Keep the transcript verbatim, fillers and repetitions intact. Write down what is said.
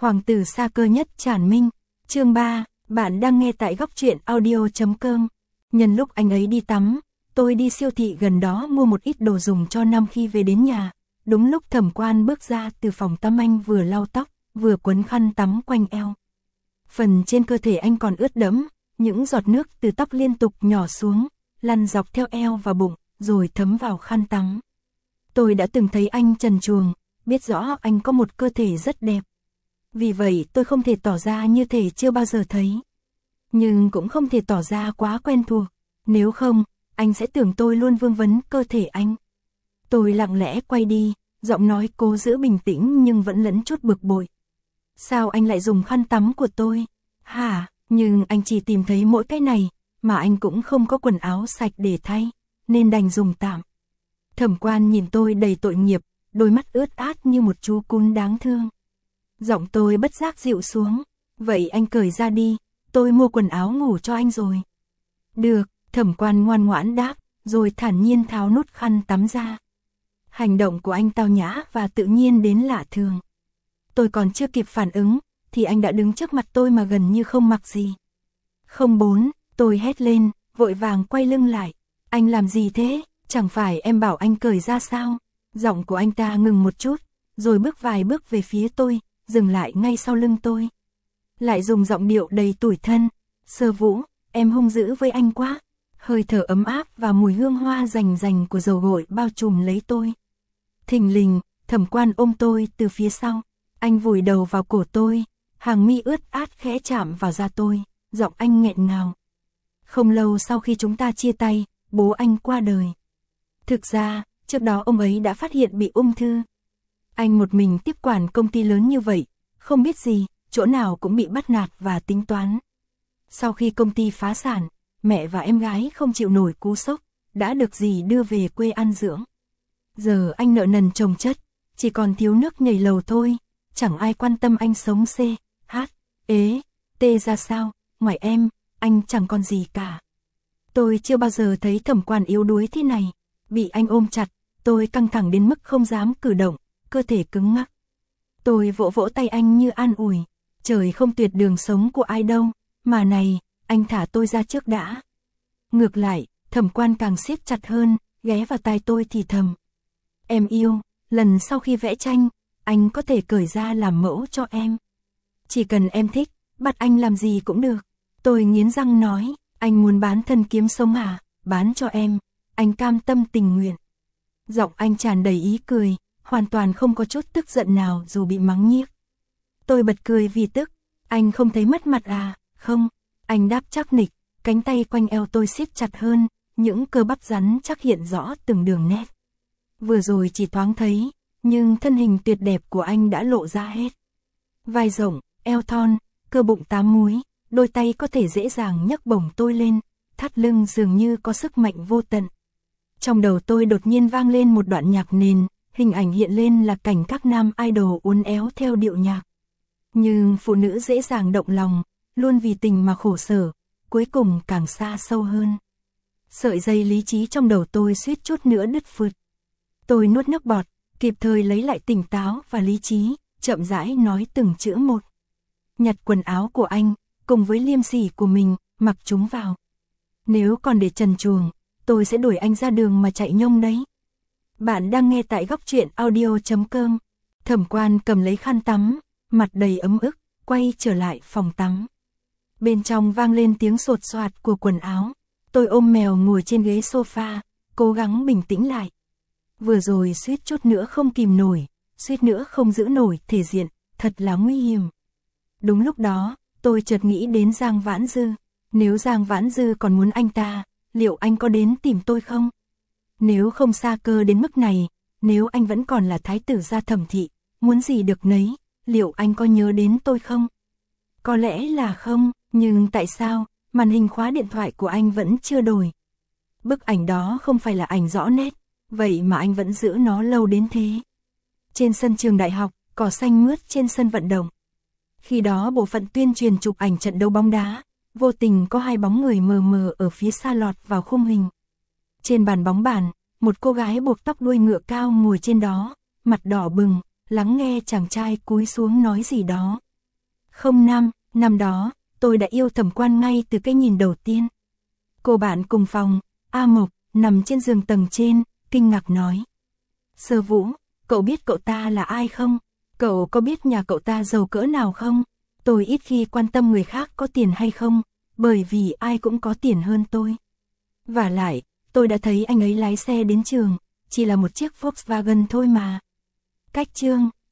Hoàng tử xa cơ nhất Trản Minh, chương ba, bạn đang nghe tại góc truyện audio chấm com. Nhân lúc anh ấy đi tắm, tôi đi siêu thị gần đó mua một ít đồ dùng cho năm khi về đến nhà. Đúng lúc Thẩm Quan bước ra từ phòng tắm, anh vừa lau tóc, vừa quấn khăn tắm quanh eo. Phần trên cơ thể anh còn ướt đẫm, những giọt nước từ tóc liên tục nhỏ xuống, lăn dọc theo eo và bụng, rồi thấm vào khăn tắm. Tôi đã từng thấy anh trần truồng, biết rõ anh có một cơ thể rất đẹp. Vì vậy tôi không thể tỏ ra như thể chưa bao giờ thấy. Nhưng cũng không thể tỏ ra quá quen thuộc, nếu không, anh sẽ tưởng tôi luôn vương vấn cơ thể anh. Tôi lặng lẽ quay đi, giọng nói cố giữ bình tĩnh nhưng vẫn lẫn chút bực bội. Sao anh lại dùng khăn tắm của tôi? Hả? Nhưng anh chỉ tìm thấy mỗi cái này, mà anh cũng không có quần áo sạch để thay, nên đành dùng tạm. Thẩm Quan nhìn tôi đầy tội nghiệp, đôi mắt ướt át như một chú cún đáng thương. Giọng tôi bất giác dịu xuống. Vậy anh cởi ra đi, tôi mua quần áo ngủ cho anh rồi. Được, Thẩm Quan ngoan ngoãn đáp, rồi thản nhiên tháo nút khăn tắm ra. Hành động của anh tao nhã và tự nhiên đến lạ thường. Tôi còn chưa kịp phản ứng, thì anh đã đứng trước mặt tôi mà gần như không mặc gì. Không bốn, tôi hét lên, vội vàng quay lưng lại. Anh làm gì thế? Chẳng phải em bảo anh cởi ra sao? Giọng của anh ta ngừng một chút, rồi bước vài bước về phía tôi, dừng lại ngay sau lưng tôi. Lại dùng giọng điệu đầy tủi thân. Sơ Vũ, em hung dữ với anh quá. Hơi thở ấm áp và mùi hương hoa rành rành của dầu gội bao trùm lấy tôi. Thình lình, Thẩm Quan ôm tôi từ phía sau. Anh vùi đầu vào cổ tôi, hàng mi ướt át khẽ chạm vào da tôi, giọng anh nghẹn ngào. Không lâu sau khi chúng ta chia tay, bố anh qua đời. Thực ra, trước đó ông ấy đã phát hiện bị ung thư. Anh một mình tiếp quản công ty lớn như vậy, không biết gì, chỗ nào cũng bị bắt nạt và tính toán. Sau khi công ty phá sản, mẹ và em gái không chịu nổi cú sốc, đã được dì đưa về quê an dưỡng. Giờ anh nợ nần chồng chất, chỉ còn thiếu nước nhảy lầu thôi, chẳng ai quan tâm anh sống C, H, ế, T ra sao, ngoài em, anh chẳng còn gì cả. Tôi chưa bao giờ thấy Thẩm Quan yếu đuối thế này, bị anh ôm chặt, tôi căng thẳng đến mức không dám cử động, cơ thể cứng ngắc. Tôi vỗ vỗ tay anh như an ủi, trời không tuyệt đường sống của ai đâu, mà này, anh thả tôi ra trước đã. Ngược lại, Thẩm Quan càng siết chặt hơn, ghé vào tai tôi thì thầm. Em yêu, lần sau khi vẽ tranh, anh có thể cởi ra làm mẫu cho em. Chỉ cần em thích, bắt anh làm gì cũng được. Tôi nghiến răng nói, anh muốn bán thân kiếm sống à, bán cho em, anh cam tâm tình nguyện. Giọng anh tràn đầy ý cười, hoàn toàn không có chút tức giận nào dù bị mắng nhiếc. Tôi bật cười vì tức, anh không thấy mất mặt à, không, anh đáp chắc nịch, cánh tay quanh eo tôi siết chặt hơn, những cơ bắp rắn chắc hiện rõ từng đường nét. Vừa rồi chỉ thoáng thấy, nhưng thân hình tuyệt đẹp của anh đã lộ ra hết. Vai rộng, eo thon, cơ bụng tám múi, đôi tay có thể dễ dàng nhấc bổng tôi lên, thắt lưng dường như có sức mạnh vô tận. Trong đầu tôi đột nhiên vang lên một đoạn nhạc nền, hình ảnh hiện lên là cảnh các nam idol uốn éo theo điệu nhạc. Nhưng phụ nữ dễ dàng động lòng, luôn vì tình mà khổ sở, cuối cùng càng xa sâu hơn. Sợi dây lý trí trong đầu tôi suýt chút nữa đứt phượt. Tôi nuốt nước bọt, kịp thời lấy lại tỉnh táo và lý trí, chậm rãi nói từng chữ một. Nhặt quần áo của anh, cùng với liêm sỉ của mình, mặc chúng vào. Nếu còn để trần truồng, tôi sẽ đuổi anh ra đường mà chạy nhông đấy. Bạn đang nghe tại góc truyện audio chấm com. Thẩm Quan cầm lấy khăn tắm, mặt đầy ấm ức, quay trở lại phòng tắm. Bên trong vang lên tiếng sột soạt của quần áo. Tôi ôm mèo ngồi trên ghế sofa, cố gắng bình tĩnh lại. Vừa rồi suýt chút nữa không kìm nổi, suýt nữa không giữ nổi thể diện, thật là nguy hiểm. Đúng lúc đó, tôi chợt nghĩ đến Giang Vãn Dư. Nếu Giang Vãn Dư còn muốn anh ta, liệu anh có đến tìm tôi không? Nếu không xa cơ đến mức này, nếu anh vẫn còn là thái tử gia Thẩm thị, muốn gì được nấy, liệu anh có nhớ đến tôi không? Có lẽ là không, nhưng tại sao, màn hình khóa điện thoại của anh vẫn chưa đổi? Bức ảnh đó không phải là ảnh rõ nét, vậy mà anh vẫn giữ nó lâu đến thế. Trên sân trường đại học, cỏ xanh mướt trên sân vận động. Khi đó bộ phận tuyên truyền chụp ảnh trận đấu bóng đá, vô tình có hai bóng người mờ mờ ở phía xa lọt vào khung hình. Trên bàn bóng bàn, một cô gái buộc tóc đuôi ngựa cao ngồi trên đó, mặt đỏ bừng, lắng nghe chàng trai cúi xuống nói gì đó, Không năm, năm đó, tôi đã yêu Thẩm Quan ngay từ cái nhìn đầu tiên. Cô bạn cùng phòng, A Mộc, nằm trên giường tầng trên, kinh ngạc nói. Sơ Vũ, cậu biết cậu ta là ai không? Cậu có biết nhà cậu ta giàu cỡ nào không? Tôi ít khi quan tâm người khác có tiền hay không, bởi vì ai cũng có tiền hơn tôi. Vả lại, tôi đã thấy anh ấy lái xe đến trường, chỉ là một chiếc Volkswagen thôi mà. Cách chương,